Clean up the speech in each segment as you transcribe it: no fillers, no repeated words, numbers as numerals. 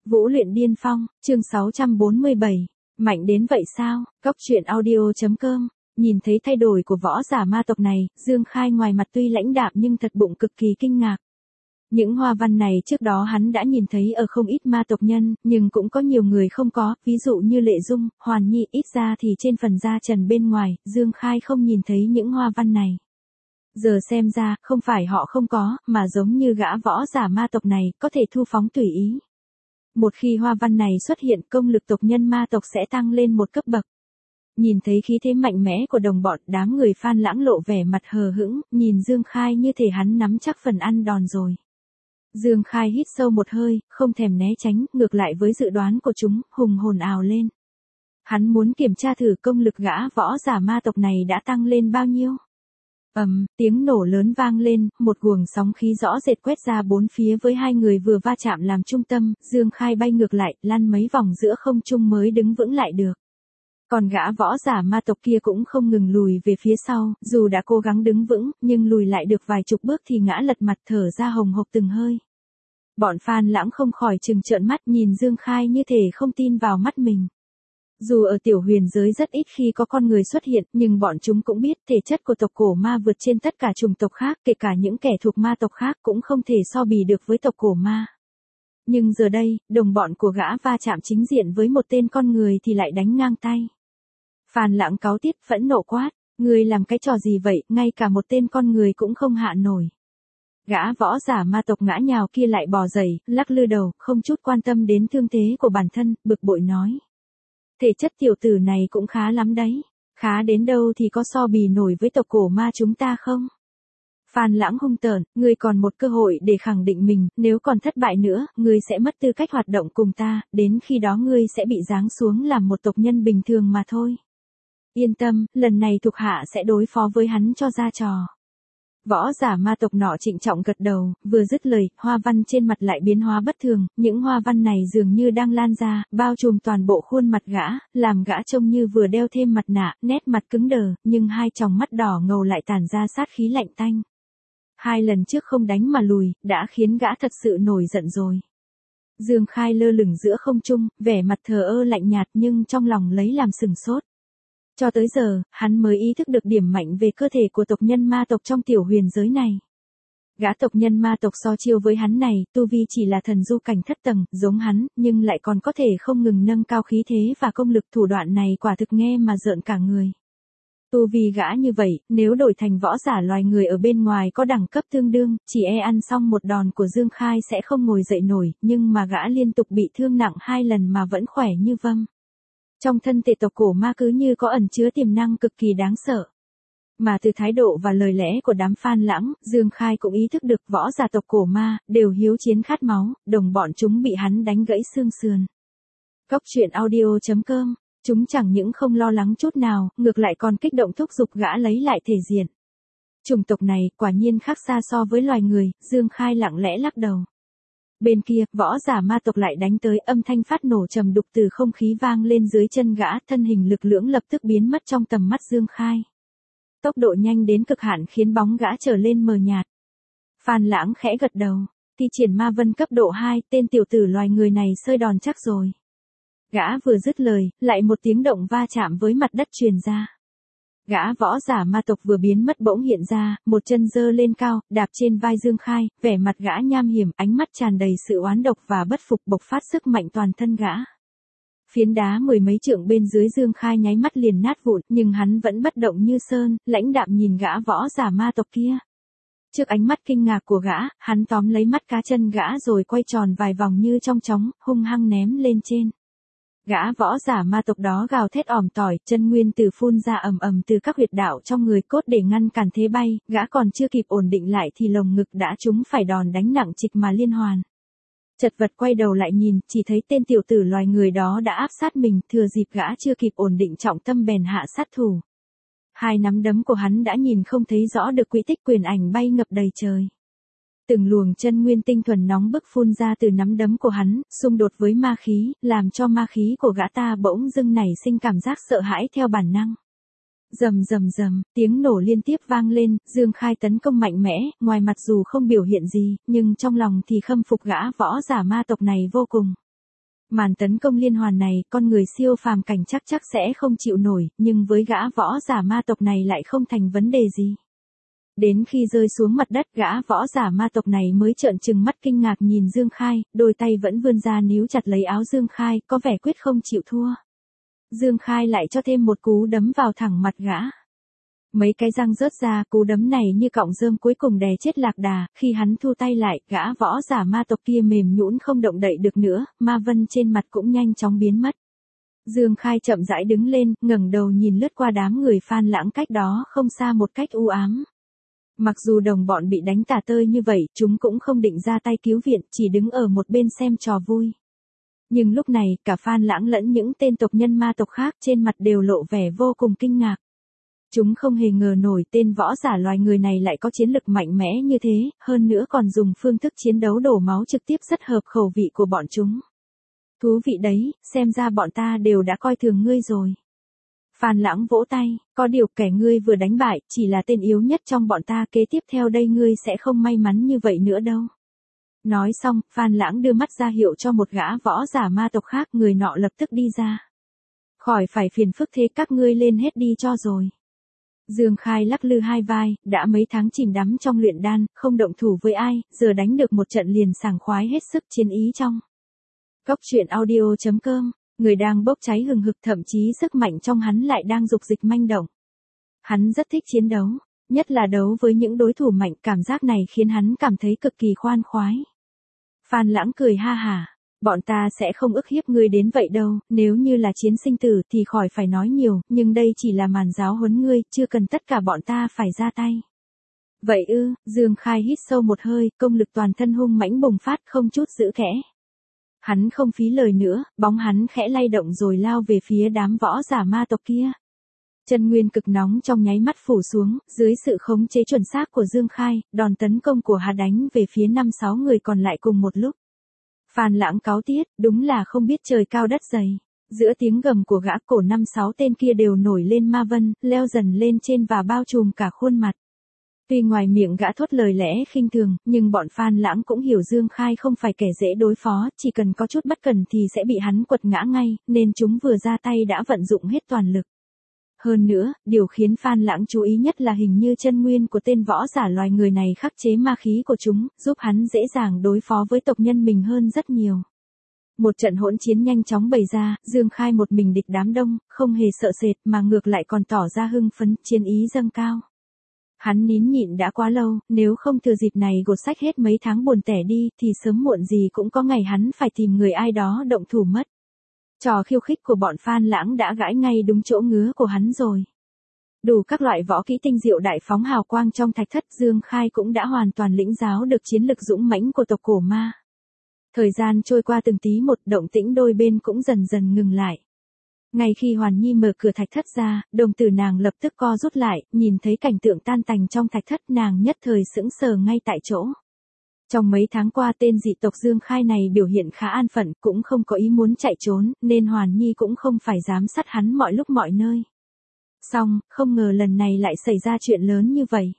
Vũ luyện điên phong, chương 647. Mạnh đến vậy sao? Cóc truyện audio.com. Nhìn thấy thay đổi của võ giả ma tộc này, Dương Khai ngoài mặt tuy lãnh đạm nhưng thật bụng cực kỳ kinh ngạc. Những hoa văn này trước đó hắn đã nhìn thấy ở không ít ma tộc nhân, nhưng cũng có nhiều người không có, ví dụ như Lệ Dung, Hoàn Nhi, ít ra thì trên phần da trần bên ngoài, Dương Khai không nhìn thấy những hoa văn này. Giờ xem ra, không phải họ không có, mà giống như gã võ giả ma tộc này, có thể thu phóng tùy ý. Một khi hoa văn này xuất hiện, công lực tộc nhân ma tộc sẽ tăng lên một cấp bậc. Nhìn thấy khí thế mạnh mẽ của đồng bọn, đám người Phan Lãng lộ vẻ mặt hờ hững, nhìn Dương Khai như thể hắn nắm chắc phần ăn đòn rồi. Dương Khai hít sâu một hơi, không thèm né tránh, ngược lại với dự đoán của chúng, hùng hồn ào lên. Hắn muốn kiểm tra thử công lực gã võ giả ma tộc này đã tăng lên bao nhiêu. Tiếng nổ lớn vang lên, một guồng sóng khí rõ rệt quét ra bốn phía với hai người vừa va chạm làm trung tâm, Dương Khai bay ngược lại, lăn mấy vòng giữa không trung mới đứng vững lại được. Còn gã võ giả ma tộc kia cũng không ngừng lùi về phía sau, dù đã cố gắng đứng vững, nhưng lùi lại được vài chục bước thì ngã lật mặt thở ra hồng hộc từng hơi. Bọn Phan Lãng không khỏi trừng trợn mắt nhìn Dương Khai như thể không tin vào mắt mình. Dù ở tiểu huyền giới rất ít khi có con người xuất hiện, nhưng bọn chúng cũng biết thể chất của tộc cổ ma vượt trên tất cả chủng tộc khác, kể cả những kẻ thuộc ma tộc khác cũng không thể so bì được với tộc cổ ma. Nhưng giờ đây, đồng bọn của gã va chạm chính diện với một tên con người thì lại đánh ngang tay. Phan Lãng cáu tiết phẫn nộ quát, ngươi làm cái trò gì vậy, ngay cả một tên con người cũng không hạ nổi. Gã võ giả ma tộc ngã nhào kia lại bò dậy, lắc lư đầu, không chút quan tâm đến thương thế của bản thân, bực bội nói. Thể chất tiểu tử này cũng khá lắm đấy. Khá đến đâu thì có so bì nổi với tộc cổ ma chúng ta không? Phan Lãng hung tợn, ngươi còn một cơ hội để khẳng định mình, nếu còn thất bại nữa, ngươi sẽ mất tư cách hoạt động cùng ta, đến khi đó ngươi sẽ bị giáng xuống làm một tộc nhân bình thường mà thôi. Yên tâm, lần này thuộc hạ sẽ đối phó với hắn cho ra trò. Võ giả ma tộc nọ trịnh trọng gật đầu, vừa dứt lời, hoa văn trên mặt lại biến hóa bất thường, những hoa văn này dường như đang lan ra, bao trùm toàn bộ khuôn mặt gã, làm gã trông như vừa đeo thêm mặt nạ, nét mặt cứng đờ, nhưng hai tròng mắt đỏ ngầu lại tản ra sát khí lạnh tanh. Hai lần trước không đánh mà lùi, đã khiến gã thật sự nổi giận rồi. Dương Khai lơ lửng giữa không trung, vẻ mặt thờ ơ lạnh nhạt nhưng trong lòng lấy làm sừng sốt. Cho tới giờ, hắn mới ý thức được điểm mạnh về cơ thể của tộc nhân ma tộc trong tiểu huyền giới này. Gã tộc nhân ma tộc so chiêu với hắn này, tu vi chỉ là thần du cảnh thất tầng, giống hắn, nhưng lại còn có thể không ngừng nâng cao khí thế và công lực, thủ đoạn này quả thực nghe mà rợn cả người. Tu vi gã như vậy, nếu đổi thành võ giả loài người ở bên ngoài có đẳng cấp tương đương, chỉ e ăn xong một đòn của Dương Khai sẽ không ngồi dậy nổi, nhưng mà gã liên tục bị thương nặng 2 lần mà vẫn khỏe như vâm. Trong thân thể tộc cổ ma cứ như có ẩn chứa tiềm năng cực kỳ đáng sợ. Mà từ thái độ và lời lẽ của đám Phan Lãng, Dương Khai cũng ý thức được võ giả tộc cổ ma, đều hiếu chiến khát máu, đồng bọn chúng bị hắn đánh gãy xương sườn. Cóc truyện audio.com, chúng chẳng những không lo lắng chút nào, ngược lại còn kích động thúc giục gã lấy lại thể diện. Chủng tộc này, quả nhiên khác xa so với loài người, Dương Khai lặng lẽ lắc đầu. Bên kia, võ giả ma tộc lại đánh tới, âm thanh phát nổ trầm đục từ không khí vang lên dưới chân gã, thân hình lực lưỡng lập tức biến mất trong tầm mắt Dương Khai. Tốc độ nhanh đến cực hạn khiến bóng gã trở lên mờ nhạt. Phan Lãng khẽ gật đầu, thi triển ma vân cấp độ 2, tên tiểu tử loài người này sơi đòn chắc rồi. Gã vừa dứt lời, lại một tiếng động va chạm với mặt đất truyền ra. Gã võ giả ma tộc vừa biến mất bỗng hiện ra, một chân giơ lên cao, đạp trên vai Dương Khai, vẻ mặt gã nham hiểm, ánh mắt tràn đầy sự oán độc và bất phục, bộc phát sức mạnh toàn thân gã. Phiến đá 10 mấy trượng bên dưới Dương Khai nháy mắt liền nát vụn, nhưng hắn vẫn bất động như sơn, lãnh đạm nhìn gã võ giả ma tộc kia. Trước ánh mắt kinh ngạc của gã, hắn tóm lấy mắt cá chân gã rồi quay tròn vài vòng như trong chóng, hung hăng ném lên trên. Gã võ giả ma tộc đó gào thét ỏm tỏi, chân nguyên tử phun ra ầm ầm từ các huyệt đạo trong người cốt để ngăn cản thế bay, gã còn chưa kịp ổn định lại thì lồng ngực đã trúng phải đòn đánh nặng trịch mà liên hoàn. Chật vật quay đầu lại nhìn, chỉ thấy tên tiểu tử loài người đó đã áp sát mình, thừa dịp gã chưa kịp ổn định trọng tâm bèn hạ sát thủ. Hai nắm đấm của hắn đã nhìn không thấy rõ được quỹ tích quyền ảnh bay ngập đầy trời. Từng luồng chân nguyên tinh thuần nóng bức phun ra từ nắm đấm của hắn, xung đột với ma khí, làm cho ma khí của gã ta bỗng dưng nảy sinh cảm giác sợ hãi theo bản năng. Rầm rầm rầm, tiếng nổ liên tiếp vang lên, Dương Khai tấn công mạnh mẽ, ngoài mặt dù không biểu hiện gì, nhưng trong lòng thì khâm phục gã võ giả ma tộc này vô cùng. Màn tấn công liên hoàn này, con người siêu phàm cảnh chắc sẽ không chịu nổi, nhưng với gã võ giả ma tộc này lại không thành vấn đề gì. Đến khi rơi xuống mặt đất, gã võ giả ma tộc này mới trợn trừng mắt kinh ngạc nhìn Dương Khai, đôi tay vẫn vươn ra níu chặt lấy áo Dương Khai, có vẻ quyết không chịu thua. Dương Khai lại cho thêm một cú đấm vào thẳng mặt gã. Mấy cái răng rớt ra, cú đấm này như cọng rơm cuối cùng đè chết Lạc Đà, khi hắn thu tay lại, gã võ giả ma tộc kia mềm nhũn không động đậy được nữa, ma vân trên mặt cũng nhanh chóng biến mất. Dương Khai chậm rãi đứng lên, ngẩng đầu nhìn lướt qua đám người Phan Lãng cách đó không xa một cách u ám. Mặc dù đồng bọn bị đánh tả tơi như vậy, chúng cũng không định ra tay cứu viện, chỉ đứng ở một bên xem trò vui. Nhưng lúc này, cả Phan Lãng lẫn những tên tộc nhân ma tộc khác trên mặt đều lộ vẻ vô cùng kinh ngạc. Chúng không hề ngờ nổi tên võ giả loài người này lại có chiến lực mạnh mẽ như thế, hơn nữa còn dùng phương thức chiến đấu đổ máu trực tiếp rất hợp khẩu vị của bọn chúng. Thú vị đấy, xem ra bọn ta đều đã coi thường ngươi rồi. Phan Lãng vỗ tay, có điều kẻ ngươi vừa đánh bại, chỉ là tên yếu nhất trong bọn ta, kế tiếp theo đây ngươi sẽ không may mắn như vậy nữa đâu. Nói xong, Phan Lãng đưa mắt ra hiệu cho một gã võ giả ma tộc khác, người nọ lập tức đi ra. Khỏi phải phiền phức thế, các ngươi lên hết đi cho rồi. Dương Khai lắc lư hai vai, đã mấy tháng chìm đắm trong luyện đan, không động thủ với ai, giờ đánh được một trận liền sảng khoái hết sức chiến ý trong. Góc truyện audio.com, người đang bốc cháy hừng hực, thậm chí sức mạnh trong hắn lại đang dục dịch manh động. Hắn rất thích chiến đấu, nhất là đấu với những đối thủ mạnh, cảm giác này khiến hắn cảm thấy cực kỳ khoan khoái. Phan Lãng cười ha hả, bọn ta sẽ không ức hiếp ngươi đến vậy đâu, nếu như là chiến sinh tử thì khỏi phải nói nhiều, nhưng đây chỉ là màn giáo huấn ngươi, chưa cần tất cả bọn ta phải ra tay. Vậy ư, Dương Khai hít sâu một hơi, công lực toàn thân hung mãnh bùng phát không chút giữ kẽ. Hắn không phí lời nữa, bóng hắn khẽ lay động rồi lao về phía đám võ giả ma tộc kia. Chân nguyên cực nóng trong nháy mắt phủ xuống, dưới sự khống chế chuẩn xác của Dương Khai, đòn tấn công của hắn đánh về phía 5-6 người còn lại cùng một lúc. Phan Lãng cáu tiết, đúng là không biết trời cao đất dày. Giữa tiếng gầm của gã, cổ 5-6 tên kia đều nổi lên ma vân, leo dần lên trên và bao trùm cả khuôn mặt. Tuy ngoài miệng gã thốt lời lẽ khinh thường, nhưng bọn Phan Lãng cũng hiểu Dương Khai không phải kẻ dễ đối phó, chỉ cần có chút bất cẩn thì sẽ bị hắn quật ngã ngay, nên chúng vừa ra tay đã vận dụng hết toàn lực. Hơn nữa, điều khiến Phan Lãng chú ý nhất là hình như chân nguyên của tên võ giả loài người này khắc chế ma khí của chúng, giúp hắn dễ dàng đối phó với tộc nhân mình hơn rất nhiều. Một trận hỗn chiến nhanh chóng bày ra, Dương Khai một mình địch đám đông, không hề sợ sệt mà ngược lại còn tỏ ra hưng phấn, chiến ý dâng cao. Hắn nín nhịn đã quá lâu, nếu không thừa dịp này gột xách hết mấy tháng buồn tẻ đi, thì sớm muộn gì cũng có ngày hắn phải tìm người ai đó động thủ mất. Trò khiêu khích của bọn Phan Lãng đã gãi ngay đúng chỗ ngứa của hắn rồi. Đủ các loại võ kỹ tinh diệu đại phóng hào quang trong thạch thất, Dương Khai cũng đã hoàn toàn lĩnh giáo được chiến lực dũng mãnh của tộc cổ ma. Thời gian trôi qua từng tí một, động tĩnh đôi bên cũng dần dần ngừng lại. Ngay khi Hoàn Nhi mở cửa thạch thất ra, đồng tử nàng lập tức co rút lại, nhìn thấy cảnh tượng tan tành trong thạch thất, nàng nhất thời sững sờ ngay tại chỗ. Trong mấy tháng qua tên dị tộc Dương Khai này biểu hiện khá an phận, cũng không có ý muốn chạy trốn, nên Hoàn Nhi cũng không phải giám sát hắn mọi lúc mọi nơi. Xong, không ngờ lần này lại xảy ra chuyện lớn như vậy.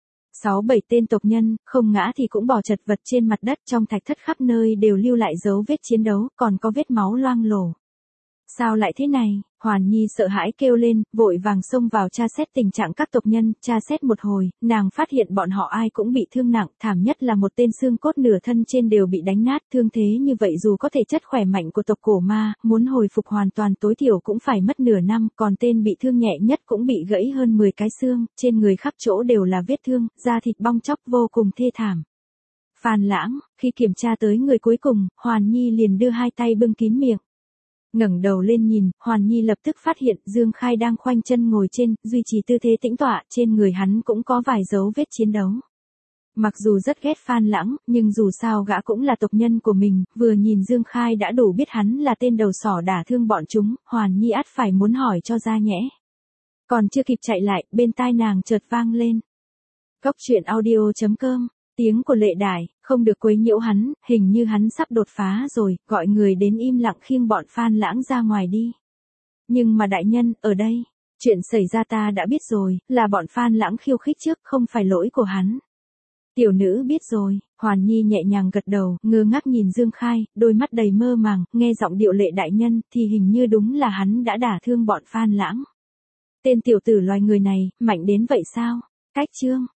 6-7 tên tộc nhân, không ngã thì cũng bò chật vật trên mặt đất, trong thạch thất khắp nơi đều lưu lại dấu vết chiến đấu, còn có vết máu loang lổ. Sao lại thế này? Hoàn Nhi sợ hãi kêu lên, vội vàng xông vào tra xét tình trạng các tộc nhân, tra xét một hồi, nàng phát hiện bọn họ ai cũng bị thương nặng, thảm nhất là một tên xương cốt nửa thân trên đều bị đánh nát, thương thế như vậy dù có thể chất khỏe mạnh của tộc cổ ma, muốn hồi phục hoàn toàn tối thiểu cũng phải mất nửa năm, còn tên bị thương nhẹ nhất cũng bị gãy hơn 10 cái xương, trên người khắp chỗ đều là vết thương, da thịt bong tróc vô cùng thê thảm. Phan Lãng, khi kiểm tra tới người cuối cùng, Hoàn Nhi liền đưa hai tay bưng kín miệng. Ngẩng đầu lên nhìn, Hoàn Nhi lập tức phát hiện Dương Khai đang khoanh chân ngồi trên, duy trì tư thế tĩnh tọa, trên người hắn cũng có vài dấu vết chiến đấu. Mặc dù rất ghét Phan Lãng, nhưng dù sao gã cũng là tộc nhân của mình, vừa nhìn Dương Khai đã đủ biết hắn là tên đầu sỏ đả thương bọn chúng, Hoàn Nhi ắt phải muốn hỏi cho ra nhẽ. Còn chưa kịp chạy lại, bên tai nàng chợt vang lên. Góc truyện audio.com, tiếng của Lệ Đài, không được quấy nhiễu hắn, hình như hắn sắp đột phá rồi, gọi người đến im lặng khiêng bọn Phan Lãng ra ngoài đi. Nhưng mà đại nhân, ở đây, chuyện xảy ra ta đã biết rồi, là bọn Phan Lãng khiêu khích trước, không phải lỗi của hắn. Tiểu nữ biết rồi, Hoàn Nhi nhẹ nhàng gật đầu, ngơ ngác nhìn Dương Khai, đôi mắt đầy mơ màng, nghe giọng điệu Lệ đại nhân, thì hình như đúng là hắn đã đả thương bọn Phan Lãng. Tên tiểu tử loài người này, mạnh đến vậy sao? Cách chương